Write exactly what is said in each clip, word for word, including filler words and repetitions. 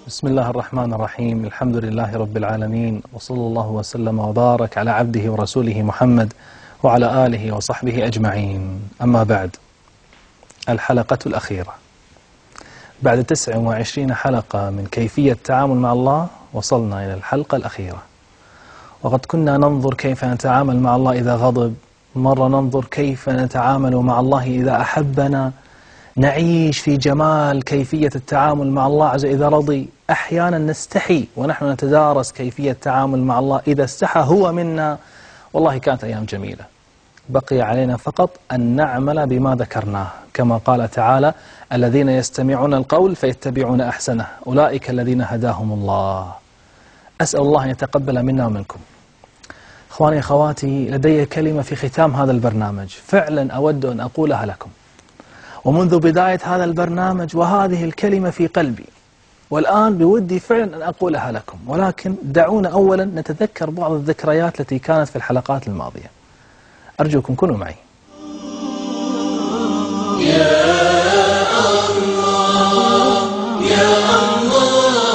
بسم الله الرحمن الرحيم. الحمد لله رب العالمين، وصلى الله وسلم وبارك على عبده ورسوله محمد وعلى آله وصحبه أجمعين. أما بعد، الحلقة الأخيرة بعد تسع وعشرين حلقة من كيفية التعامل مع الله، وصلنا إلى الحلقة الأخيرة. وقد كنا ننظر كيف نتعامل مع الله إذا غضب، مرة ننظر كيف نتعامل مع الله إذا أحبنا، نعيش في جمال كيفية التعامل مع الله عز وجل إذا رضي. أحيانا نستحي ونحن نتدارس كيفية التعامل مع الله إذا استحى هو منا. والله كانت أيام جميلة، بقي علينا فقط أن نعمل بما ذكرناه، كما قال تعالى: الذين يستمعون القول فيتبعون أحسنه أولئك الذين هداهم الله. أسأل الله أن يتقبل منا ومنكم. إخواني أخواتي، لدي كلمة في ختام هذا البرنامج فعلا أود أن أقولها لكم، ومنذ بداية هذا البرنامج وهذه الكلمة في قلبي، والآن بودي فعلا أن أقولها لكم، ولكن دعونا أولا نتذكر بعض الذكريات التي كانت في الحلقات الماضية. أرجوكم كونوا معي. يا الله يا الله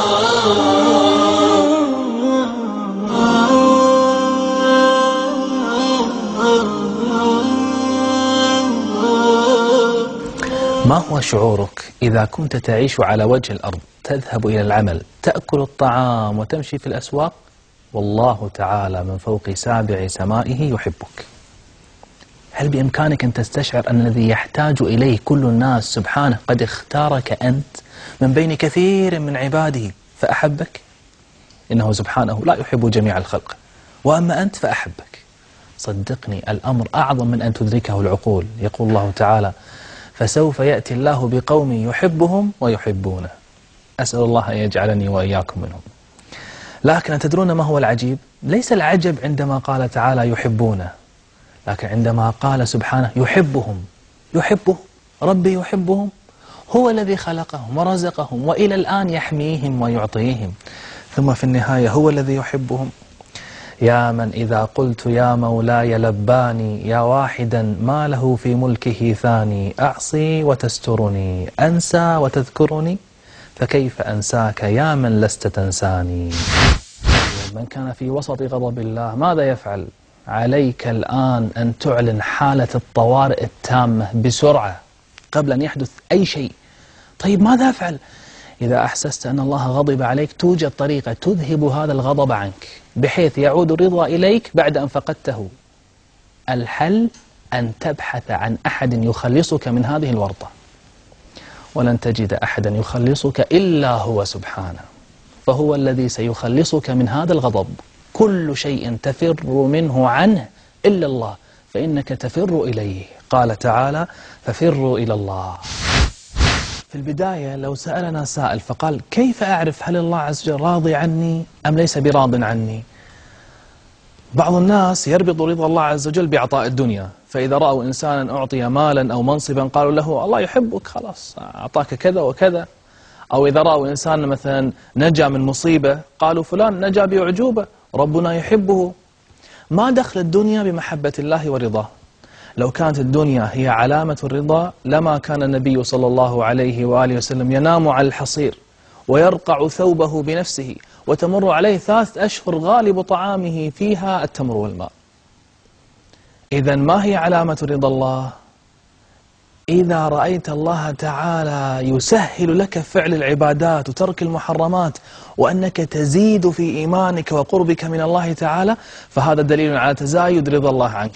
ما هو شعورك إذا كنت تعيش على وجه الأرض، تذهب إلى العمل، تأكل الطعام وتمشي في الأسواق، والله تعالى من فوق سابع سمائه يحبك؟ هل بإمكانك أن تستشعر أن الذي يحتاج إليه كل الناس سبحانه قد اختارك أنت من بين كثير من عباده فأحبك؟ إنه سبحانه لا يحب جميع الخلق، وأما أنت فأحبك. صدقني الأمر أعظم من أن تدركه العقول. يقول الله تعالى: فسوف يأتي الله بقوم يحبهم ويحبونه. أسأل الله أن يجعلني وإياكم منهم. لكن تدرون ما هو العجيب؟ ليس العجب عندما قال تعالى يحبونه، لكن عندما قال سبحانه يحبهم. يحبهم، ربي يحبهم، هو الذي خلقهم ورزقهم وإلى الآن يحميهم ويعطيهم، ثم في النهاية هو الذي يحبهم. يا من إذا قلت يا مولاي لباني، يا واحدا ما له في ملكه ثاني، أعصي وتسترني، أنسى وتذكرني، فكيف أنساك يا من لست تنساني. من كان في وسط غضب الله ماذا يفعل؟ عليك الآن أن تعلن حالة الطوارئ التامة بسرعة قبل أن يحدث أي شيء. طيب ماذا أفعل؟ إذا أحسست أن الله غضب عليك توجد طريقة تذهب هذا الغضب عنك بحيث يعود الرضا إليك بعد أن فقدته. الحل أن تبحث عن أحد يخلصك من هذه الورطة، ولن تجد أحدا يخلصك إلا هو سبحانه، فهو الذي سيخلصك من هذا الغضب. كل شيء تفر منه عنه إلا الله، فإنك تفر إليه. قال تعالى: ففروا إلى الله. في البداية لو سألنا سائل فقال: كيف أعرف هل الله عز وجل راضي عني أم ليس براض عني؟ بعض الناس يربط رضا الله عز وجل بإعطاء الدنيا، فإذا رأوا إنسانا أعطي مالا أو منصبا قالوا له الله يحبك، خلاص أعطاك كذا وكذا. أو إذا رأوا إنسانا مثلا نجا من مصيبة قالوا فلان نجا بأعجوبة، ربنا يحبه. ما دخل الدنيا بمحبة الله ورضاه. لو كانت الدنيا هي علامة الرضا لما كان النبي صلى الله عليه وآله وسلم ينام على الحصير ويرقع ثوبه بنفسه وتمر عليه ثلاثة أشهر غالب طعامه فيها التمر والماء. إذن ما هي علامة رضا الله؟ إذا رأيت الله تعالى يسهل لك فعل العبادات وترك المحرمات، وأنك تزيد في إيمانك وقربك من الله تعالى، فهذا دليل على تزايد رضا الله عنك.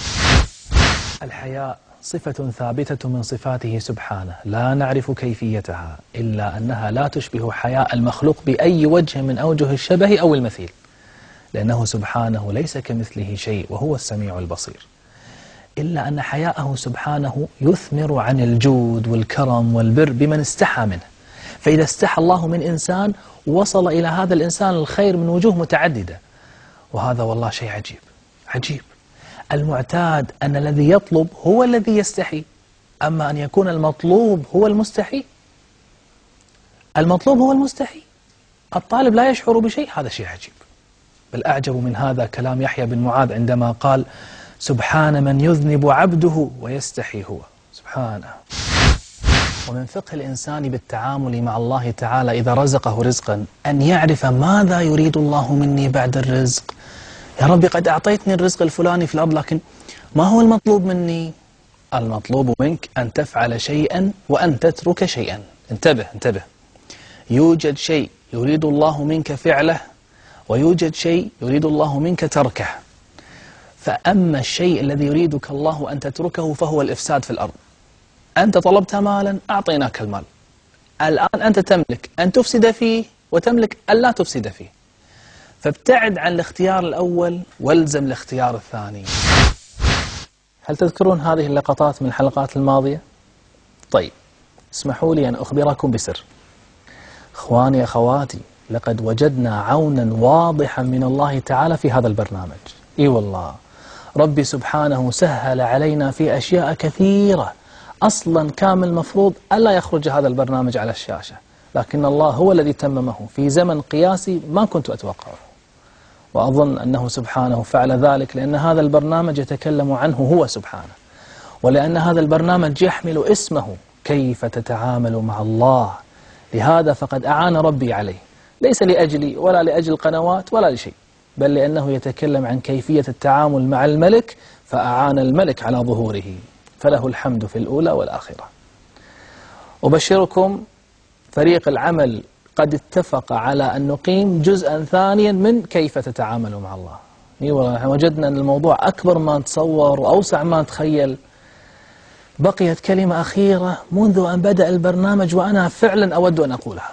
الحياء صفة ثابتة من صفاته سبحانه، لا نعرف كيفيتها إلا أنها لا تشبه حياء المخلوق بأي وجه من أوجه الشبه أو المثيل، لأنه سبحانه ليس كمثله شيء وهو السميع البصير. إلا أن حياءه سبحانه يثمر عن الجود والكرم والبر بمن استحى منه. فإذا استحى الله من إنسان وصل إلى هذا الإنسان الخير من وجوه متعددة، وهذا والله شيء عجيب عجيب. المعتاد أن الذي يطلب هو الذي يستحي، أما أن يكون المطلوب هو المستحي. المطلوب هو المستحي، الطالب لا يشعر بشيء، هذا شيء عجيب. بل أعجب من هذا كلام يحيى بن معاذ عندما قال: سبحان من يذنب عبده ويستحي هو. سبحانه. ومن فقه الإنسان بالتعامل مع الله تعالى إذا رزقه رزقا أن يعرف ماذا يريد الله مني بعد الرزق. يا ربي قد أعطيتني الرزق الفلاني في الأرض، لكن ما هو المطلوب مني؟ المطلوب منك أن تفعل شيئا وأن تترك شيئا. انتبه انتبه، يوجد شيء يريد الله منك فعله، ويوجد شيء يريد الله منك تركه. فأما الشيء الذي يريدك الله أن تتركه فهو الإفساد في الأرض. أنت طلبت مالا، أعطيناك المال، الآن أنت تملك أن تفسد فيه وتملك أن لا تفسد فيه، فابتعد عن الاختيار الأول والزم الاختيار الثاني. هل تذكرون هذه اللقطات من الحلقات الماضية؟ طيب، اسمحوا لي أن أخبركم بسر. إخواني أخواتي، لقد وجدنا عونا واضحا من الله تعالى في هذا البرنامج. إي والله، ربي سبحانه سهل علينا في أشياء كثيرة أصلا كان المفروض ألا يخرج هذا البرنامج على الشاشة، لكن الله هو الذي تممه في زمن قياسي ما كنت أتوقعه. وأظن أنه سبحانه فعل ذلك لأن هذا البرنامج يتكلم عنه هو سبحانه، ولأن هذا البرنامج يحمل اسمه كيف تتعامل مع الله. لهذا فقد أعان ربي عليه، ليس لأجلي ولا لأجل القنوات ولا لشيء، بل لأنه يتكلم عن كيفية التعامل مع الملك، فأعان الملك على ظهوره، فله الحمد في الأولى والآخرة. أبشركم، فريق العمل قد اتفق على أن نقيم جزءا ثانيا من كيف تتعامل مع الله. إي والله، وجدنا أن الموضوع أكبر ما نتصور وأوسع ما نتخيل. بقيت كلمة أخيرة منذ أن بدأ البرنامج وأنا فعلا أود أن أقولها.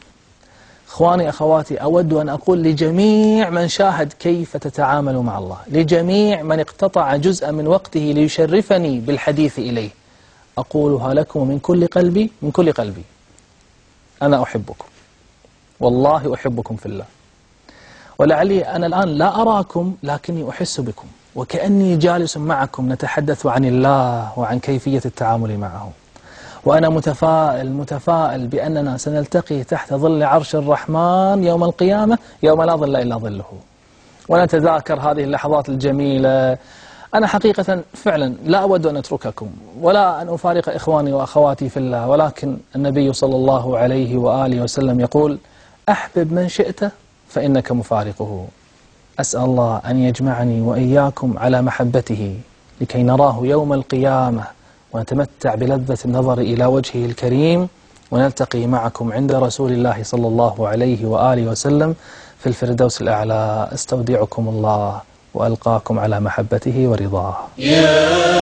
إخواني أخواتي، أود أن أقول لجميع من شاهد كيف تتعامل مع الله، لجميع من اقتطع جزءا من وقته ليشرفني بالحديث إليه، أقولها لكم من كل قلبي من كل قلبي، أنا أحبكم، والله أحبكم في الله. ولعلي أنا الآن لا أراكم لكني أحس بكم، وكأني جالس معكم نتحدث عن الله وعن كيفية التعامل معه. وأنا متفائل متفائل بأننا سنلتقي تحت ظل عرش الرحمن يوم القيامة، يوم لا ظل إلا ظله، ونتذاكر هذه اللحظات الجميلة. أنا حقيقة فعلا لا أود أن أترككم ولا أن أفارق إخواني وأخواتي في الله، ولكن النبي صلى الله عليه وآله وسلم يقول: أحبب من شئت فإنك مفارقه. أسأل الله أن يجمعني وإياكم على محبته لكي نراه يوم القيامة ونتمتع بلذة النظر إلى وجهه الكريم، ونلتقي معكم عند رسول الله صلى الله عليه وآله وسلم في الفردوس الأعلى. استودعكم الله وألقاكم على محبته ورضاه.